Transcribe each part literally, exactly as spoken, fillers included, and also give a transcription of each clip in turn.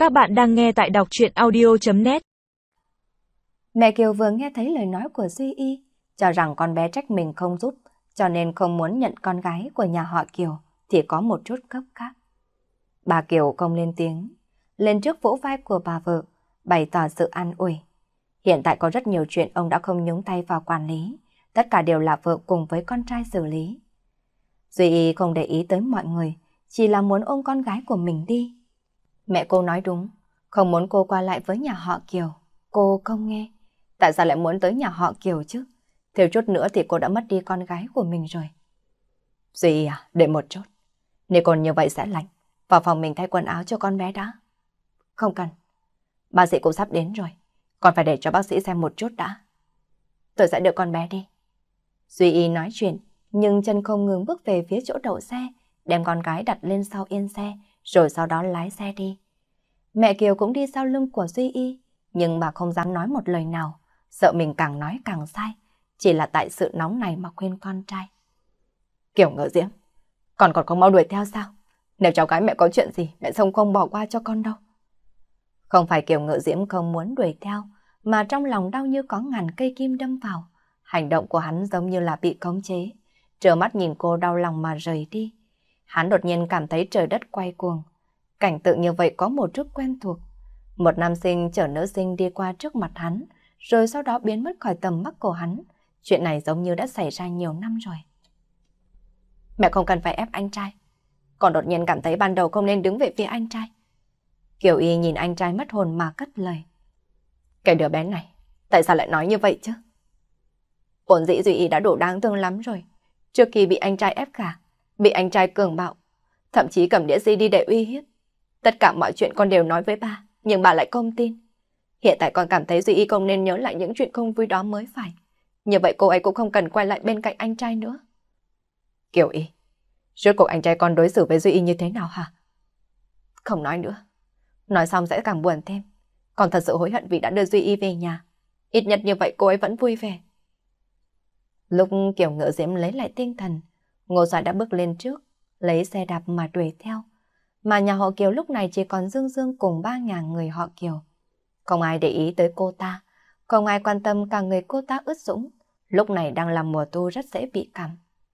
Các bạn đang nghe tại đọc truyện audio chấm net. Mẹ Kiều vừa nghe thấy lời nói của Duy Y, cho rằng con bé trách mình không giúp, cho nên không muốn nhận con gái của nhà họ Kiều, thì có một chút gấp gáp. Bà Kiều không lên tiếng, lên trước vỗ vai của bà vợ, bày tỏ sự an ủi. Hiện tại có rất nhiều chuyện ông đã không nhúng tay vào quản lý, tất cả đều là vợ cùng với con trai xử lý. Duy Y không để ý tới mọi người, chỉ là muốn ôm con gái của mình đi. Mẹ cô nói đúng, không muốn cô qua lại với nhà họ Kiều. Cô không nghe. Tại sao lại muốn tới nhà họ Kiều chứ? Thiếu chút nữa thì cô đã mất đi con gái của mình rồi. Duy à, để một chút. Nếu còn như vậy sẽ lạnh. Vào phòng mình thay quần áo cho con bé đã. Không cần. Bác sĩ cũng sắp đến rồi. Còn phải để cho bác sĩ xem một chút đã. Tôi sẽ đưa con bé đi. Duy Y nói chuyện, nhưng chân không ngừng bước về phía chỗ đậu xe, đem con gái đặt lên sau yên xe, rồi sau đó lái xe đi. Mẹ Kiều cũng đi sau lưng của Duy Y, nhưng bà không dám nói một lời nào, sợ mình càng nói càng sai, chỉ là tại sự nóng này mà khuyên con trai. Kiều Ngỡ Diễm, con còn không mau đuổi theo sao? Nếu cháu gái mẹ có chuyện gì, mẹ không không bỏ qua cho con đâu. Không phải Kiều Ngỡ Diễm không muốn đuổi theo, mà trong lòng đau như có ngàn cây kim đâm vào. Hành động của hắn giống như là bị khống chế, trơ mắt nhìn cô đau lòng mà rời đi. Hắn đột nhiên cảm thấy trời đất quay cuồng. Cảnh tượng như vậy có một chút quen thuộc. Một nam sinh chở nữ sinh đi qua trước mặt hắn, rồi sau đó biến mất khỏi tầm mắt của hắn. Chuyện này giống như đã xảy ra nhiều năm rồi. Mẹ không cần phải ép anh trai. Còn đột nhiên cảm thấy ban đầu không nên đứng về phía anh trai. Kiều Y nhìn anh trai mất hồn mà cất lời. Cái đứa bé này, tại sao lại nói như vậy chứ? Vốn dĩ Duy Y đã đủ đáng thương lắm rồi. Trước khi bị anh trai ép gả, bị anh trai cường bạo, thậm chí cầm đĩa xê đê để uy hiếp. Tất cả mọi chuyện con đều nói với bà, nhưng bà lại không tin. Hiện tại con cảm thấy Duy Y không nên nhớ lại những chuyện không vui đó mới phải. Như vậy cô ấy cũng không cần quay lại bên cạnh anh trai nữa. Kiều Y, rốt cuộc anh trai con đối xử với Duy Y như thế nào hả? Không nói nữa. Nói xong sẽ càng buồn thêm. Con thật sự hối hận vì đã đưa Duy Y về nhà. Ít nhất như vậy cô ấy vẫn vui vẻ. Lúc Kiều Ngỡ Diễm lấy lại tinh thần, Ngô Soái đã bước lên trước, lấy xe đạp mà đuổi theo. Mà nhà họ Kiều lúc này chỉ còn Dương Dương cùng ba nhà người họ Kiều. Không ai để ý tới cô ta, không ai quan tâm cả người cô ta ướt sũng, lúc này đang là mùa thu rất dễ bị cảm.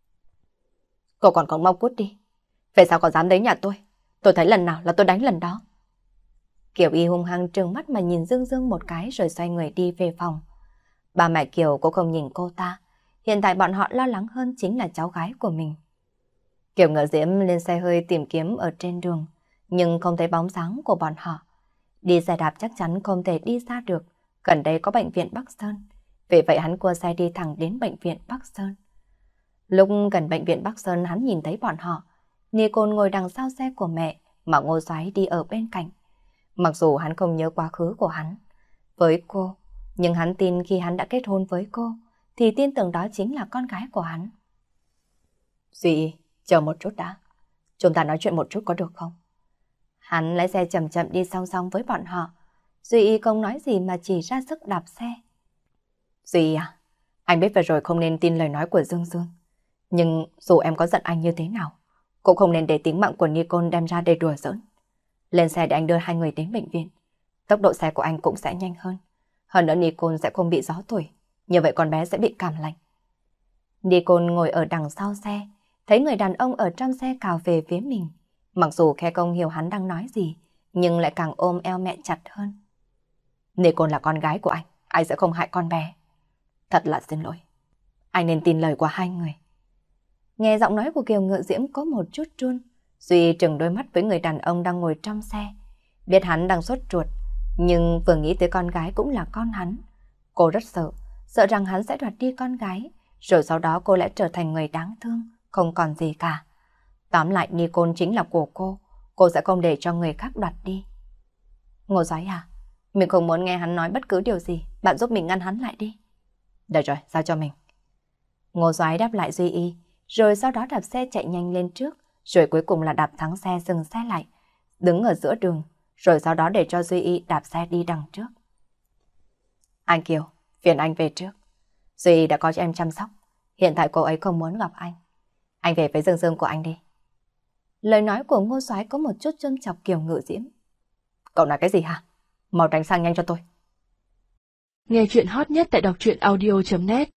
Cậu còn còn mau cút đi. Về sao còn dám đến nhà tôi? Tôi thấy lần nào là tôi đánh lần đó. Kiều Y hung hăng trừng mắt mà nhìn Dương Dương một cái rồi xoay người đi về phòng. Bà mẹ Kiều cũng không nhìn cô ta. Hiện tại bọn họ lo lắng hơn chính là cháu gái của mình. Kiều Ngỡ Diễm lên xe hơi tìm kiếm ở trên đường, nhưng không thấy bóng dáng của bọn họ. Đi xe đạp chắc chắn không thể đi xa được, gần đây có bệnh viện Bắc Sơn. Vì vậy hắn cua xe đi thẳng đến bệnh viện Bắc Sơn. Lúc gần bệnh viện Bắc Sơn hắn nhìn thấy bọn họ. Nicole ngồi đằng sau xe của mẹ, mà Ngô Soái đi ở bên cạnh. Mặc dù hắn không nhớ quá khứ của hắn với cô, nhưng hắn tin khi hắn đã kết hôn với cô, thì tin tưởng đó chính là con gái của hắn. Duy, chờ một chút đã. Chúng ta nói chuyện một chút có được không? Hắn lái xe chậm chậm đi song song với bọn họ. Duy không nói gì mà chỉ ra sức đạp xe. Duy à, anh biết vừa rồi không nên tin lời nói của Dương Dương. Nhưng dù em có giận anh như thế nào, cũng không nên để tính mạng của Nicole đem ra để đùa giỡn. Lên xe để anh đưa hai người đến bệnh viện. Tốc độ xe của anh cũng sẽ nhanh hơn. Hơn nữa Nicole sẽ không bị gió thổi. Như vậy con bé sẽ bị cảm lạnh. Nicole ngồi ở đằng sau xe, thấy người đàn ông ở trong xe cào về phía mình. Mặc dù khe không hiểu hắn đang nói gì, nhưng lại càng ôm eo mẹ chặt hơn. Nicole là con gái của anh, anh sẽ không hại con bé. Thật là xin lỗi. Anh nên tin lời của hai người. Nghe giọng nói của Kiều Ngựa Diễm có một chút run. Duy trừng đôi mắt với người đàn ông đang ngồi trong xe. Biết hắn đang sốt ruột, nhưng vừa nghĩ tới con gái cũng là con hắn. Cô rất sợ, sợ rằng hắn sẽ đoạt đi con gái, rồi sau đó cô lại trở thành người đáng thương, không còn gì cả. Tóm lại Nicole chính là của cô, cô sẽ không để cho người khác đoạt đi. Ngô Soái à, mình không muốn nghe hắn nói bất cứ điều gì, bạn giúp mình ngăn hắn lại đi. Được rồi, giao cho mình. Ngô Soái đáp lại Duy Y, rồi sau đó đạp xe chạy nhanh lên trước, rồi cuối cùng là đạp thắng xe dừng xe lại, đứng ở giữa đường, rồi sau đó để cho Duy Y đạp xe đi đằng trước. Anh Kiều, phiền anh về trước. Duy Y đã có cho em chăm sóc, hiện tại cô ấy không muốn gặp anh. Anh về với Dương Dương của anh đi. Lời nói của Ngô Soái có một chút châm chọc Kiều Ngự Diễm. Cậu nói cái gì hả? Mau tránh sang nhanh cho tôi. Nghe chuyện hot nhất tại đọc truyện audio chấm net